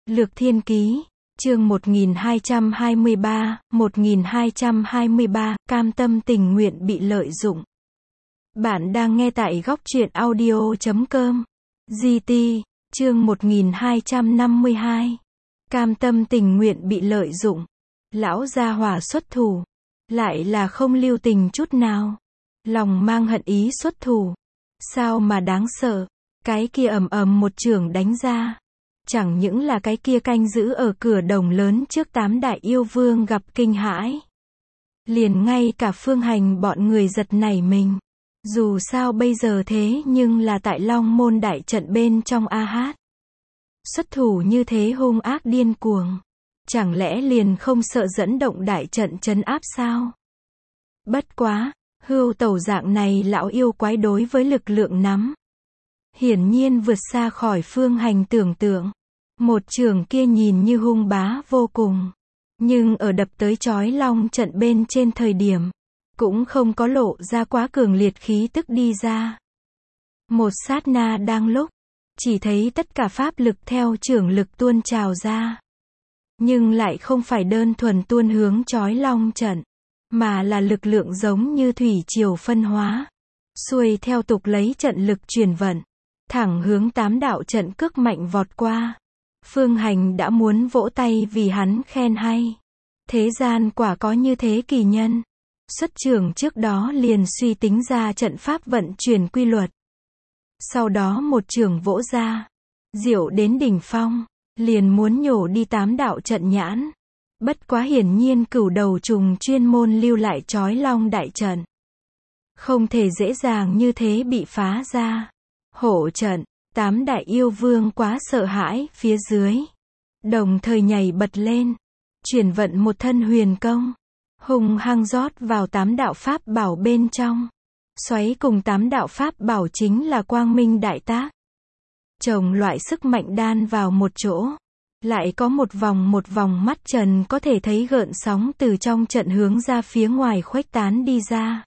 Lược Thiên Ký, chương 1223, cam tâm tình nguyện bị lợi dụng. Bạn đang nghe tại góc truyện audio.com. GT, chương 1252. Cam tâm tình nguyện bị lợi dụng. Lão gia hỏa xuất thủ, lại là không lưu tình chút nào. Lòng mang hận ý xuất thủ. Sao mà đáng sợ, cái kia ầm ầm một chưởng đánh ra. Chẳng những là cái kia canh giữ ở cửa đồng lớn trước 8 đại yêu vương gặp kinh hãi. Liền ngay cả Phương Hành bọn người giật nảy mình. Dù sao bây giờ thế nhưng là tại Long Môn đại trận bên trong A-hát. Xuất thủ như thế hung ác điên cuồng. Chẳng lẽ liền không sợ dẫn động đại trận trấn áp sao? Bất quá, Hưu Tẩu dạng này lão yêu quái đối với lực lượng nắm. Hiển nhiên vượt xa khỏi Phương Hành tưởng tượng. Một chưởng kia nhìn như hung bá vô cùng. Nhưng ở đập tới chói long trận bên trên thời điểm, cũng không có lộ ra quá cường liệt khí tức đi ra. Một sát na đang lúc, chỉ thấy tất cả pháp lực theo chưởng lực tuôn trào ra. Nhưng lại không phải đơn thuần tuôn hướng chói long trận, mà là lực lượng giống như thủy triều phân hóa. Xuôi theo tục lấy trận lực truyền vận, thẳng hướng 8 đạo trận cước mạnh vọt qua. Phương Hành đã muốn vỗ tay vì hắn khen hay. Thế gian quả có như thế kỳ nhân. Xuất chưởng trước đó liền suy tính ra trận pháp vận chuyển quy luật. Sau đó một chưởng vỗ ra, diệu đến đỉnh phong, liền muốn nhổ đi 8 đạo trận nhãn. Bất quá hiển nhiên cửu đầu trùng chuyên môn lưu lại chói long đại trận. Không thể dễ dàng như thế bị phá ra. Hộ trận, 8 đại yêu vương quá sợ hãi phía dưới. Đồng thời nhảy bật lên. Chuyển vận một thân huyền công. Hùng hăng rót vào 8 đạo pháp bảo bên trong. Xoáy cùng 8 đạo pháp bảo chính là quang minh đại tác. Chồng loại sức mạnh đan vào một chỗ. Lại có một vòng mắt trần có thể thấy gợn sóng từ trong trận hướng ra phía ngoài khuếch tán đi ra.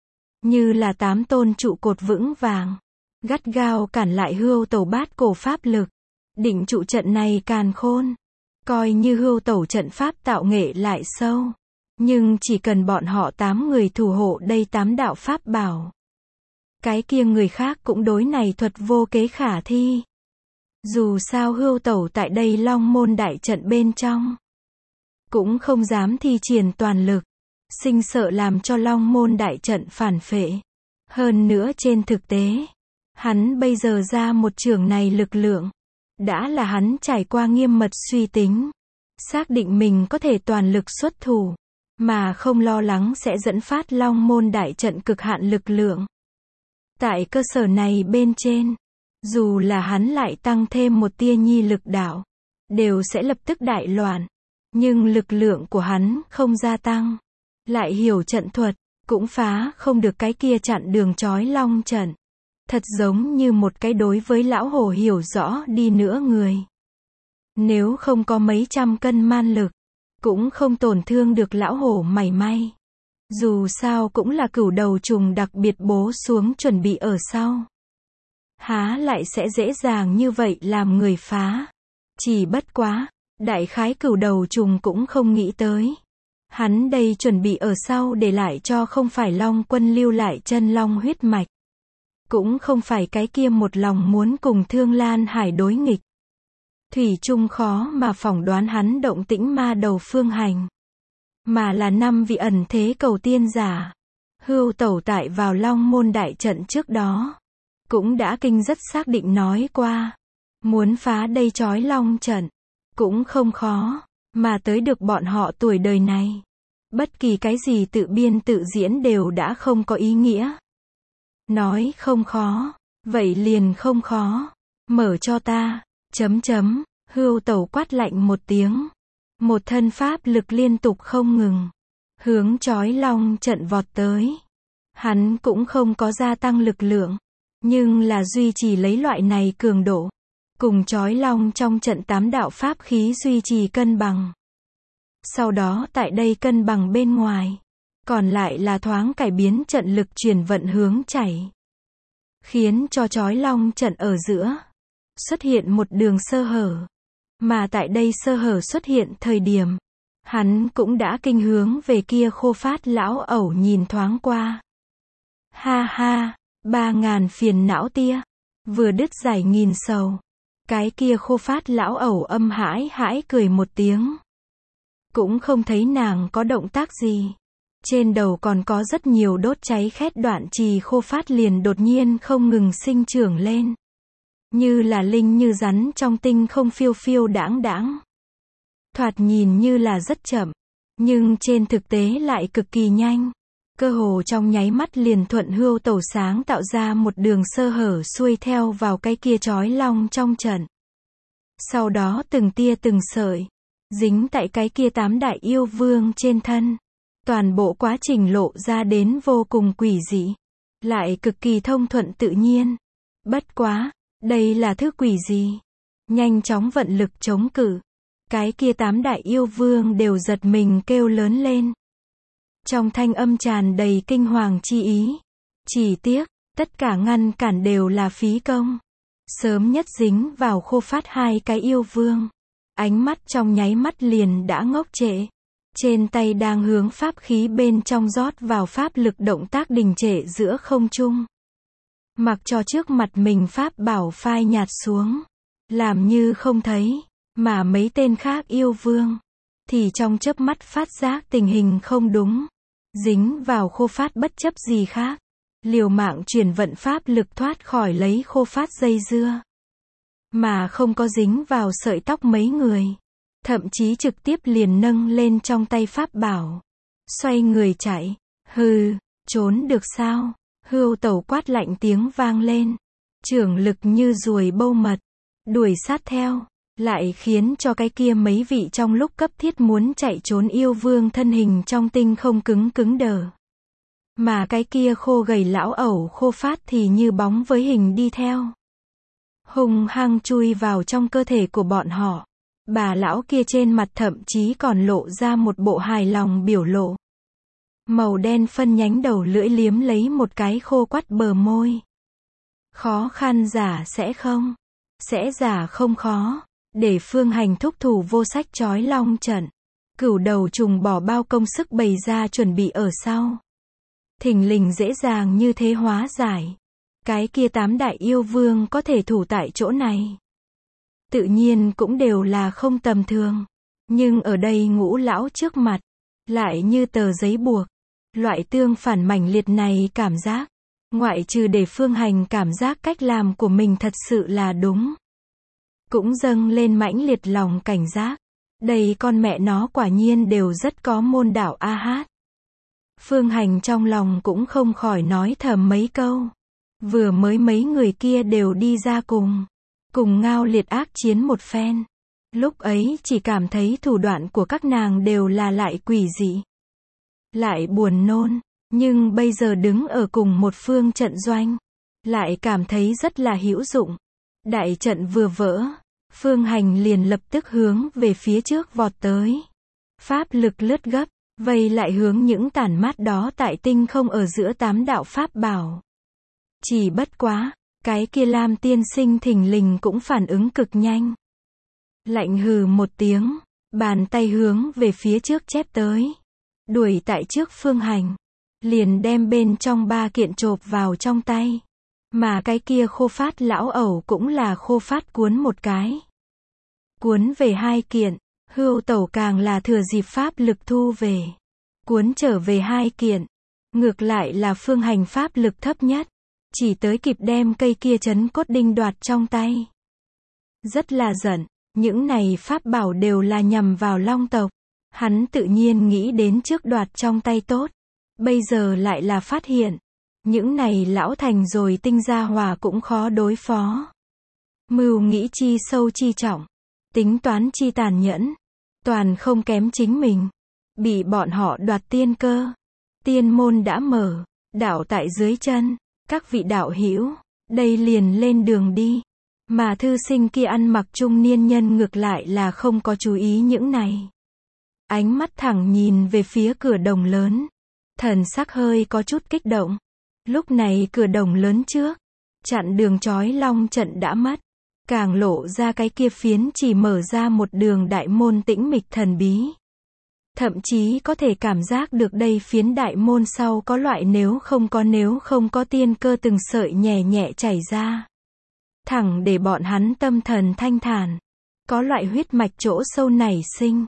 Như là 8 tôn trụ cột vững vàng. Gắt gao cản lại Hưu Tẩu bát cổ pháp lực. Định trụ trận này càn khôn. Coi như Hưu Tẩu trận pháp tạo nghệ lại sâu. Nhưng chỉ cần bọn họ 8 người thủ hộ đây 8 đạo pháp bảo. Cái kia người khác cũng đối này thuật vô kế khả thi. Dù sao Hưu Tẩu tại đây Long Môn đại trận bên trong. Cũng không dám thi triển toàn lực. Sinh sợ làm cho Long Môn đại trận phản phệ. Hơn nữa trên thực tế. Hắn bây giờ ra một chưởng này lực lượng. Đã là hắn trải qua nghiêm mật suy tính. Xác định mình có thể toàn lực xuất thủ. Mà không lo lắng sẽ dẫn phát Long Môn đại trận cực hạn lực lượng. Tại cơ sở này bên trên. Dù là hắn lại tăng thêm một tia nhi lực đạo. Đều sẽ lập tức đại loạn. Nhưng lực lượng của hắn không gia tăng. Lại hiểu trận thuật. Cũng phá không được cái kia chặn đường chói long trận. Thật giống như một cái đối với lão hổ hiểu rõ đi nữa người. Nếu không có mấy trăm cân man lực, cũng không tổn thương được lão hổ mảy may. Dù sao cũng là cửu đầu trùng đặc biệt bố xuống chuẩn bị ở sau. Há lại sẽ dễ dàng như vậy làm người phá. Chỉ bất quá, đại khái cửu đầu trùng cũng không nghĩ tới. Hắn đây chuẩn bị ở sau để lại cho không phải Long Quân lưu lại chân long huyết mạch. Cũng không phải cái kia một lòng muốn cùng Thương Lan Hải đối nghịch. Thủy chung khó mà phỏng đoán hắn động tĩnh ma đầu Phương Hành. Mà là 5 vị ẩn thế cầu tiên giả. Hưu Tẩu tại vào Long Môn đại trận trước đó. Cũng đã kinh rất xác định nói qua. Muốn phá đây chói long trận. Cũng không khó. Mà tới được bọn họ tuổi đời này. Bất kỳ cái gì tự biên tự diễn đều đã không có ý nghĩa. Nói không khó, vậy liền không khó. Mở cho ta, Hưu Tẩu quát lạnh một tiếng. Một thân pháp lực liên tục không ngừng. Hướng chói long trận vọt tới. Hắn cũng không có gia tăng lực lượng. Nhưng là duy trì lấy loại này cường độ. Cùng chói long trong trận 8 đạo pháp khí duy trì cân bằng. Sau đó tại đây cân bằng bên ngoài. Còn lại là thoáng cải biến trận lực chuyển vận hướng chảy. Khiến cho chói long trận ở giữa. Xuất hiện một đường sơ hở. Mà tại đây sơ hở xuất hiện thời điểm, hắn cũng đã kinh hướng về kia Khô Phát lão ẩu nhìn thoáng qua. Ha ha, 3.000 phiền não tia. Vừa đứt giải nghìn sầu. Cái kia Khô Phát lão ẩu âm hãi hãi cười một tiếng. Cũng không thấy nàng có động tác gì. Trên đầu còn có rất nhiều đốt cháy khét đoạn trì Khô Phát liền đột nhiên không ngừng sinh trưởng lên. Như là linh như rắn trong tinh không phiêu phiêu đãng đãng. Thoạt nhìn như là rất chậm, nhưng trên thực tế lại cực kỳ nhanh. Cơ hồ trong nháy mắt liền thuận hưu tẩu sáng tạo ra một đường sơ hở xuôi theo vào cái kia chói long trong trận. Sau đó từng tia từng sợi, dính tại cái kia 8 đại yêu vương trên thân. Toàn bộ quá trình lộ ra đến vô cùng quỷ dị, lại cực kỳ thông thuận tự nhiên. Bất quá, đây là thứ quỷ gì? Nhanh chóng vận lực chống cự. Cái kia 8 đại yêu vương đều giật mình kêu lớn lên. Trong thanh âm tràn đầy kinh hoàng chi ý. Chỉ tiếc, tất cả ngăn cản đều là phí công. Sớm nhất dính vào Khô Phát 2 cái yêu vương. Ánh mắt trong nháy mắt liền đã ngốc trệ. Trên tay đang hướng pháp khí bên trong rót vào pháp lực động tác đình trệ giữa không trung. Mặc cho trước mặt mình pháp bảo phai nhạt xuống. Làm như không thấy. Mà mấy tên khác yêu vương. Thì trong chớp mắt phát giác tình hình không đúng. Dính vào Khô Phát bất chấp gì khác. Liều mạng chuyển vận pháp lực thoát khỏi lấy Khô Phát dây dưa. Mà không có dính vào sợi tóc mấy người. Thậm chí trực tiếp liền nâng lên trong tay pháp bảo. Xoay người chạy. Hừ, trốn được sao? Hưu tẩu quát lạnh tiếng vang lên. Trưởng lực như ruồi bâu mật. Đuổi sát theo. Lại khiến cho cái kia mấy vị trong lúc cấp thiết muốn chạy trốn yêu vương thân hình trong tinh không cứng đờ. Mà cái kia khô gầy lão ẩu Khô Phát thì như bóng với hình đi theo. Hung hăng chui vào trong cơ thể của bọn họ. Bà lão kia trên mặt thậm chí còn lộ ra một bộ hài lòng biểu lộ. Màu đen phân nhánh đầu lưỡi liếm lấy một cái khô quắt bờ môi. Khó khăn giả sẽ không? Sẽ giả không khó. Để Phương Hành thúc thủ vô sách chói long trận. Cửu đầu trùng bỏ bao công sức bày ra chuẩn bị ở sau. Thình lình dễ dàng như thế hóa giải. Cái kia 8 đại yêu vương có thể thủ tại chỗ này. Tự nhiên cũng đều là không tầm thường. Nhưng ở đây ngũ lão trước mặt. Lại như tờ giấy buộc. Loại tương phản mãnh liệt này cảm giác. Ngoại trừ để Phương Hành cảm giác cách làm của mình thật sự là đúng. Cũng dâng lên mãnh liệt lòng cảnh giác. Đây con mẹ nó quả nhiên đều rất có môn đạo a hát. Phương Hành trong lòng cũng không khỏi nói thầm mấy câu. Vừa mới mấy người kia đều đi ra cùng ngao liệt ác chiến một phen. Lúc ấy chỉ cảm thấy thủ đoạn của các nàng đều là lại quỷ dị. Lại buồn nôn. Nhưng bây giờ đứng ở cùng một phương trận doanh. Lại cảm thấy rất là hữu dụng. Đại trận vừa vỡ. Phương Hành liền lập tức hướng về phía trước vọt tới. Pháp lực lướt gấp. Vây lại hướng những tản mát đó tại tinh không ở giữa 8 đạo pháp bảo. Chỉ bất quá. Cái kia Lam tiên sinh thình lình cũng phản ứng cực nhanh. Lạnh hừ một tiếng. Bàn tay hướng về phía trước chép tới. Đuổi tại trước Phương Hành. Liền đem bên trong 3 kiện chộp vào trong tay. Mà cái kia Khô Phát lão ẩu cũng là Khô Phát cuốn một cái. Cuốn về 2 kiện. Hưu tẩu càng là thừa dịp pháp lực thu về. Cuốn trở về 2 kiện. Ngược lại là Phương Hành pháp lực thấp nhất. Chỉ tới kịp đem cây kia trấn cốt đinh đoạt trong tay. Rất là giận. Những này pháp bảo đều là nhằm vào long tộc. Hắn tự nhiên nghĩ đến trước đoạt trong tay tốt. Bây giờ lại là phát hiện. Những này lão thành rồi tinh gia hòa cũng khó đối phó. Mưu nghĩ chi sâu chi trọng. Tính toán chi tàn nhẫn. Toàn không kém chính mình. Bị bọn họ đoạt tiên cơ. Tiên môn đã mở. Đạo tại dưới chân. Các vị đạo hữu. Đây liền lên đường đi. Mà thư sinh kia ăn mặc trung niên nhân ngược lại là không có chú ý những này. Ánh mắt thẳng nhìn về phía cửa đồng lớn. Thần sắc hơi có chút kích động. Lúc này cửa đồng lớn trước. Chặn đường chói long trận đã mất. càng lộ ra cái kia phiến chỉ mở ra một đường đại môn tĩnh mịch thần bí. Thậm chí có thể cảm giác được đây phiến đại môn sau có loại nếu không có tiên cơ từng sợi nhẹ nhẹ chảy ra. Thẳng để bọn hắn tâm thần thanh thản. Có loại huyết mạch chỗ sâu nảy sinh.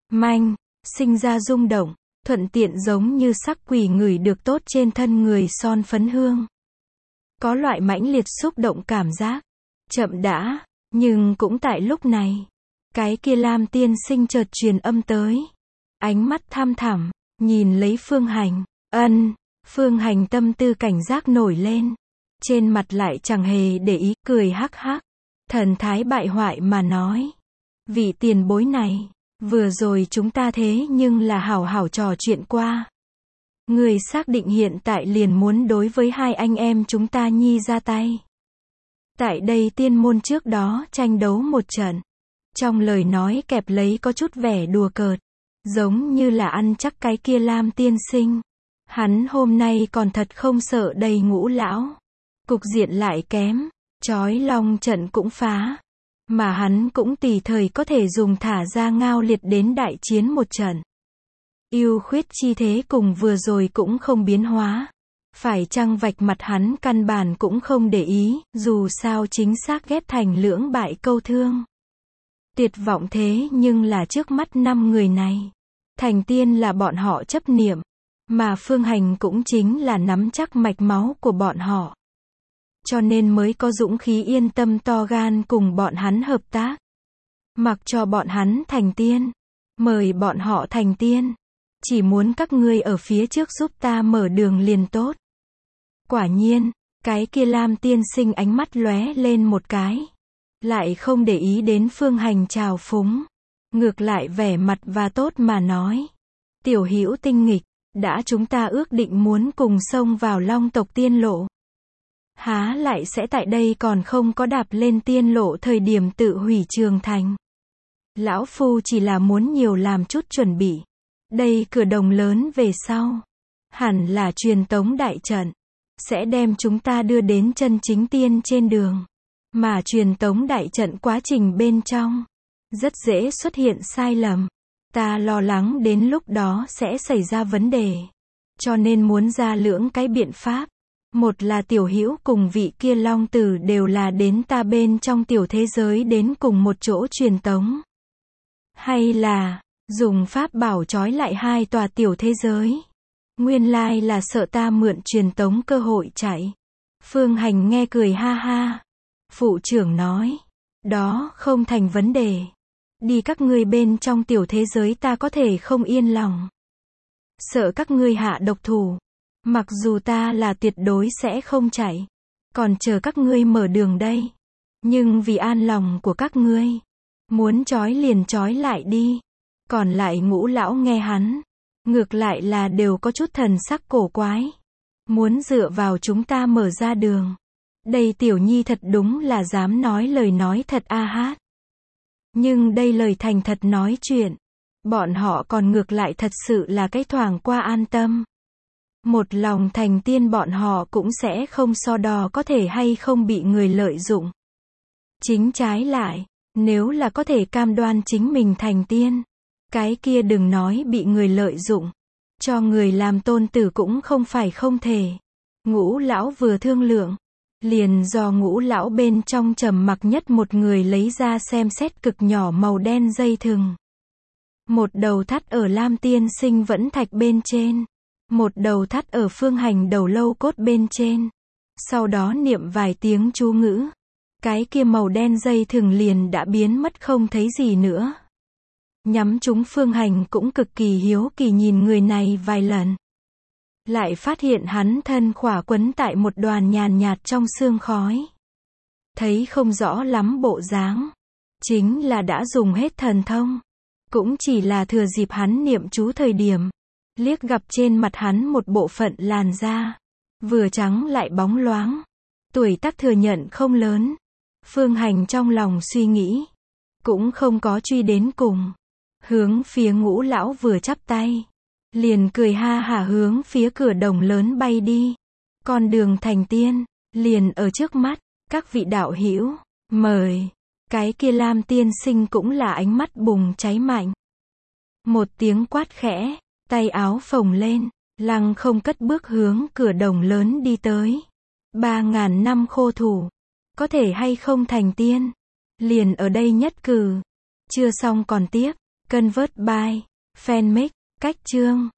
Sinh ra rung động, thuận tiện giống như sắc quỷ ngửi được tốt trên thân người son phấn hương. Có loại mãnh liệt xúc động cảm giác. Chậm đã, nhưng cũng tại lúc này, cái kia Lam tiên sinh chợt truyền âm tới. Ánh mắt thăm thẳm, nhìn lấy Phương Hành. Phương Hành tâm tư cảnh giác nổi lên. Trên mặt lại chẳng hề để ý, cười hắc hắc. Thần thái bại hoại mà nói. Vị tiền bối này, vừa rồi chúng ta thế nhưng là hảo hảo trò chuyện qua. Người xác định hiện tại liền muốn đối với hai anh em chúng ta nhi ra tay. Tại đây tiên môn trước đó tranh đấu một trận. Trong lời nói kẹp lấy có chút vẻ đùa cợt. Giống như là ăn chắc cái kia Lam tiên sinh. Hắn hôm nay còn thật không sợ đầy Ngũ lão. Cục diện lại kém. Chói long trận cũng phá. Mà hắn cũng tùy thời có thể dùng thả ra ngao liệt đến đại chiến một trận. Yêu khuyết chi thế cùng vừa rồi cũng không biến hóa. Phải chăng vạch mặt hắn căn bản cũng không để ý, dù sao chính xác ghép thành lưỡng bại câu thương. Tuyệt vọng thế nhưng là trước mắt 5 người này. Thành tiên là bọn họ chấp niệm. Mà Phương Hành cũng chính là nắm chắc mạch máu của bọn họ. Cho nên mới có dũng khí yên tâm to gan cùng bọn hắn hợp tác. Mặc cho bọn hắn thành tiên. Mời bọn họ thành tiên. Chỉ muốn các ngươi ở phía trước giúp ta mở đường liền tốt. Quả nhiên, cái kia Lam tiên sinh ánh mắt lóe lên một cái. Lại không để ý đến Phương Hành trào phúng. Ngược lại vẻ mặt và tốt mà nói. Tiểu hữu tinh nghịch, đã chúng ta ước định muốn cùng xông vào Long tộc tiên lộ. Há lại sẽ tại đây còn không có đạp lên tiên lộ thời điểm tự hủy trường thành. Lão Phu chỉ là muốn nhiều làm chút chuẩn bị. Đây cửa đồng lớn về sau. Hẳn là truyền tống đại trận. Sẽ đem chúng ta đưa đến chân chính tiên trên đường. Mà truyền tống đại trận quá trình bên trong. Rất dễ xuất hiện sai lầm. Ta lo lắng đến lúc đó sẽ xảy ra vấn đề. Cho nên muốn ra lưỡng cái biện pháp. Một là tiểu hữu cùng vị kia long tử đều là đến ta bên trong tiểu thế giới đến cùng một chỗ truyền tống. Hay là, dùng pháp bảo trói lại hai tòa tiểu thế giới. Nguyên lai là sợ ta mượn truyền tống cơ hội chạy. Phương Hành nghe cười ha ha. Phụ trưởng nói, đó không thành vấn đề. Đi các ngươi bên trong tiểu thế giới ta có thể không yên lòng. Sợ các ngươi hạ độc thủ. Mặc dù ta là tuyệt đối sẽ không chạy. Còn chờ các ngươi mở đường đây. Nhưng vì an lòng của các ngươi. Muốn trói liền trói lại đi. Còn lại Ngũ lão nghe hắn. Ngược lại là đều có chút thần sắc cổ quái. Muốn dựa vào chúng ta mở ra đường. Đây tiểu nhi thật đúng là dám nói lời nói thật a hát. Nhưng đây lời thành thật nói chuyện. Bọn họ còn ngược lại thật sự là cái thoảng qua an tâm. Một lòng thành tiên bọn họ cũng sẽ không so đo có thể hay không bị người lợi dụng. Chính trái lại, nếu là có thể cam đoan chính mình thành tiên, cái kia đừng nói bị người lợi dụng. Cho người làm tôn tử cũng không phải không thể. Ngũ lão vừa thương lượng. Liền do Ngũ lão bên trong trầm mặc nhất một người lấy ra xem xét cực nhỏ màu đen dây thừng. Một đầu thắt ở Lam tiên sinh vẫn thạch bên trên. Một đầu thắt ở Phương Hành đầu lâu cốt bên trên. Sau đó niệm vài tiếng chú ngữ. Cái kia màu đen dây thừng liền đã biến mất không thấy gì nữa. Nhắm chúng Phương Hành cũng cực kỳ hiếu kỳ nhìn người này vài lần. Lại phát hiện hắn thân khỏa quấn tại một đoàn nhàn nhạt trong sương khói. Thấy không rõ lắm bộ dáng. Chính là đã dùng hết thần thông. Cũng chỉ là thừa dịp hắn niệm chú thời điểm. Liếc gặp trên mặt hắn một bộ phận làn da. Vừa trắng lại bóng loáng. Tuổi tác thừa nhận không lớn. Phương Hành trong lòng suy nghĩ. Cũng không có truy đến cùng. Hướng phía Ngũ lão vừa chắp tay. Liền cười ha hả hướng phía cửa đồng lớn bay đi. Con đường thành tiên, liền ở trước mắt. Các vị đạo hữu, Mời. Cái kia Lam tiên sinh cũng là ánh mắt bùng cháy mạnh. Một tiếng quát khẽ, tay áo phồng lên, lăng không cất bước hướng cửa đồng lớn đi tới. 3.000 năm khô thủ. Có thể hay không thành tiên? Liền ở đây nhất cử. Chưa xong còn tiếp. Convert by. Fanmix. Cách chương.